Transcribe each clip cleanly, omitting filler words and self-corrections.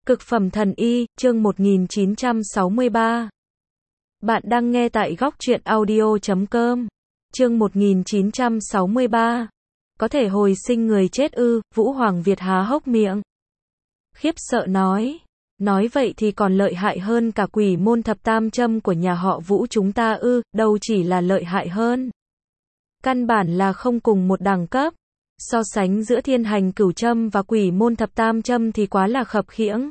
Cực phẩm thần y, chương 1963. Bạn đang nghe tại góc truyện audio.com. Chương 1963. Có thể hồi sinh người chết ư? Vũ Hoàng Việt há hốc miệng. Khiếp sợ nói. Nói vậy thì còn lợi hại hơn cả quỷ môn thập tam châm của nhà họ Vũ chúng ta ư? Đâu chỉ là lợi hại hơn. Căn bản là không cùng một đẳng cấp. So sánh giữa thiên hành cửu châm và quỷ môn thập tam châm thì quá là khập khiễng.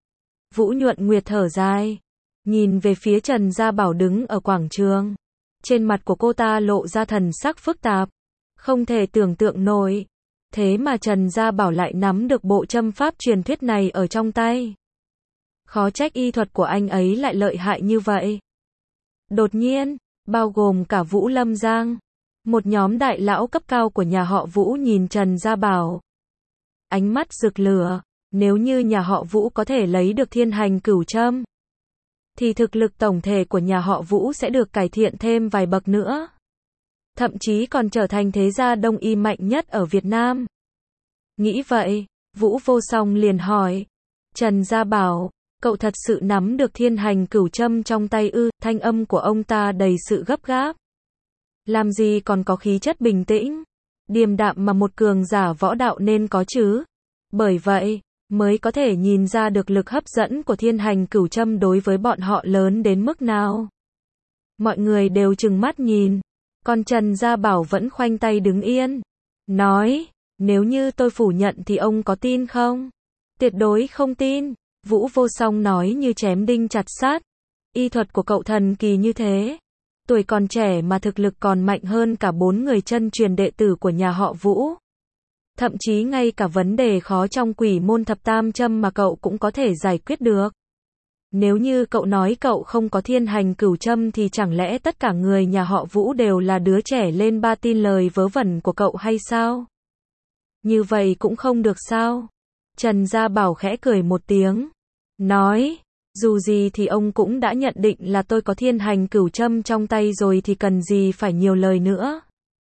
Vũ Nhuận Nguyệt thở dài, nhìn về phía Trần Gia Bảo đứng ở quảng trường. Trên mặt của cô ta lộ ra thần sắc phức tạp, không thể tưởng tượng nổi. Thế mà Trần Gia Bảo lại nắm được bộ châm pháp truyền thuyết này ở trong tay. Khó trách y thuật của anh ấy lại lợi hại như vậy. Đột nhiên, bao gồm cả Vũ Lâm Giang, một nhóm đại lão cấp cao của nhà họ Vũ nhìn Trần Gia Bảo. Ánh mắt rực lửa, nếu như nhà họ Vũ có thể lấy được thiên hành cửu châm, thì thực lực tổng thể của nhà họ Vũ sẽ được cải thiện thêm vài bậc nữa. Thậm chí còn trở thành thế gia đông y mạnh nhất ở Việt Nam. Nghĩ vậy, Vũ Vô Song liền hỏi, Trần Gia Bảo, cậu thật sự nắm được thiên hành cửu châm trong tay ư? Thanh âm của ông ta đầy sự gấp gáp. Làm gì còn có khí chất bình tĩnh, điềm đạm mà một cường giả võ đạo nên có chứ. Bởi vậy, mới có thể nhìn ra được lực hấp dẫn của thiên hành cửu châm đối với bọn họ lớn đến mức nào. Mọi người đều trừng mắt nhìn, còn Trần Gia Bảo vẫn khoanh tay đứng yên. Nói, nếu như tôi phủ nhận thì ông có tin không? Tuyệt đối không tin, Vũ Vô Song nói như chém đinh chặt sát. Y thuật của cậu thần kỳ như thế. Tuổi còn trẻ mà thực lực còn mạnh hơn cả 4 người chân truyền đệ tử của nhà họ Vũ. Thậm chí ngay cả vấn đề khó trong quỷ môn thập tam châm mà cậu cũng có thể giải quyết được. Nếu như cậu nói cậu không có thiên hành cửu châm thì chẳng lẽ tất cả người nhà họ Vũ đều là đứa trẻ lên ba tin lời vớ vẩn của cậu hay sao? Như vậy cũng không được sao? Trần Gia Bảo khẽ cười một tiếng, nói, dù gì thì ông cũng đã nhận định là tôi có thiên hành cửu châm trong tay rồi thì cần gì phải nhiều lời nữa.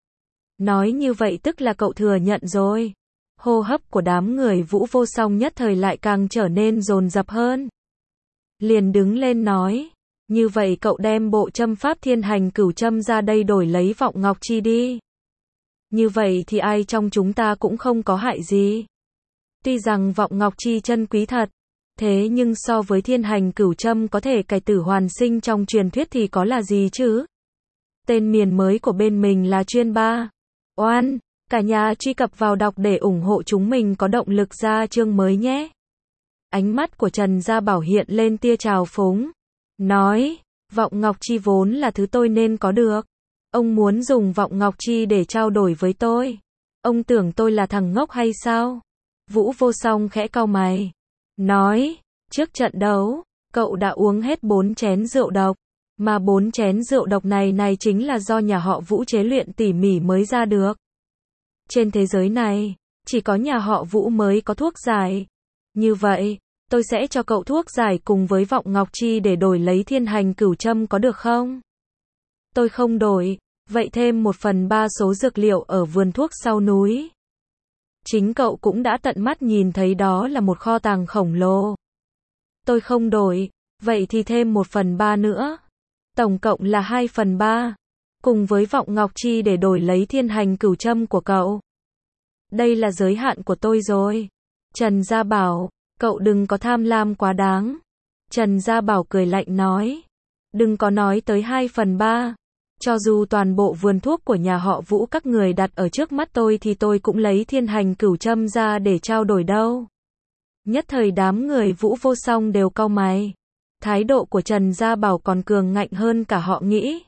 Nói như vậy tức là cậu thừa nhận rồi. Hô hấp của đám người Vũ Vô Song nhất thời lại càng trở nên dồn dập hơn. Liền đứng lên nói, như vậy cậu đem bộ châm pháp thiên hành cửu châm ra đây đổi lấy Vọng Ngọc Chi đi. Như vậy thì ai trong chúng ta cũng không có hại gì. Tuy rằng Vọng Ngọc Chi chân quý thật, thế nhưng so với thiên hành cửu châm có thể cải tử hoàn sinh trong truyền thuyết thì có là gì chứ? Tên miền mới của bên mình là Chuyên Ba. Oan, cả nhà truy cập vào đọc để ủng hộ chúng mình có động lực ra chương mới nhé. Ánh mắt của Trần Gia Bảo hiện lên tia trào phúng. Nói, Vọng Ngọc Chi vốn là thứ tôi nên có được. Ông muốn dùng Vọng Ngọc Chi để trao đổi với tôi. Ông tưởng tôi là thằng ngốc hay sao? Vũ Vô Song khẽ cau mày. Nói, trước trận đấu, cậu đã uống hết 4 chén rượu độc. Mà 4 chén rượu độc này chính là do nhà họ Vũ chế luyện tỉ mỉ mới ra được. Trên thế giới này, chỉ có nhà họ Vũ mới có thuốc giải. Như vậy, tôi sẽ cho cậu thuốc giải cùng với Vọng Ngọc Chi để đổi lấy thiên hành cửu châm có được không? Tôi không đổi, vậy thêm 1/3 số dược liệu ở vườn thuốc sau núi. Chính cậu cũng đã tận mắt nhìn thấy đó là một kho tàng khổng lồ. Tôi không đổi, vậy thì thêm 1/3 nữa. Tổng cộng là 2/3, cùng với Vọng Ngọc Chi để đổi lấy thiên hành cửu châm của cậu. Đây là giới hạn của tôi rồi. Trần Gia Bảo, cậu đừng có tham lam quá đáng. Trần Gia Bảo cười lạnh nói, đừng có nói tới 2/3. Cho dù toàn bộ vườn thuốc của nhà họ Vũ các người đặt ở trước mắt tôi thì tôi cũng lấy thiên hành cửu châm ra để trao đổi đâu. Nhất thời đám người Vũ Vô Song đều cau mày. Thái độ của Trần Gia Bảo còn cường ngạnh hơn cả họ nghĩ.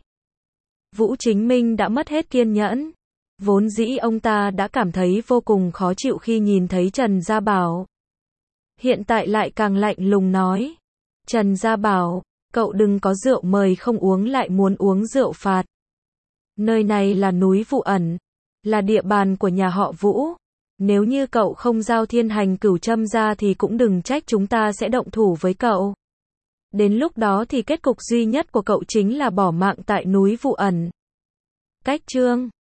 Vũ Chính Minh đã mất hết kiên nhẫn. Vốn dĩ ông ta đã cảm thấy vô cùng khó chịu khi nhìn thấy Trần Gia Bảo. Hiện tại lại càng lạnh lùng nói. Trần Gia Bảo, cậu đừng có rượu mời không uống lại muốn uống rượu phạt. Nơi này là núi Vụ Ẩn, là địa bàn của nhà họ Vũ. Nếu như cậu không giao thiên hành cửu châm ra thì cũng đừng trách chúng ta sẽ động thủ với cậu. Đến lúc đó thì kết cục duy nhất của cậu chính là bỏ mạng tại núi Vụ Ẩn. Cách chương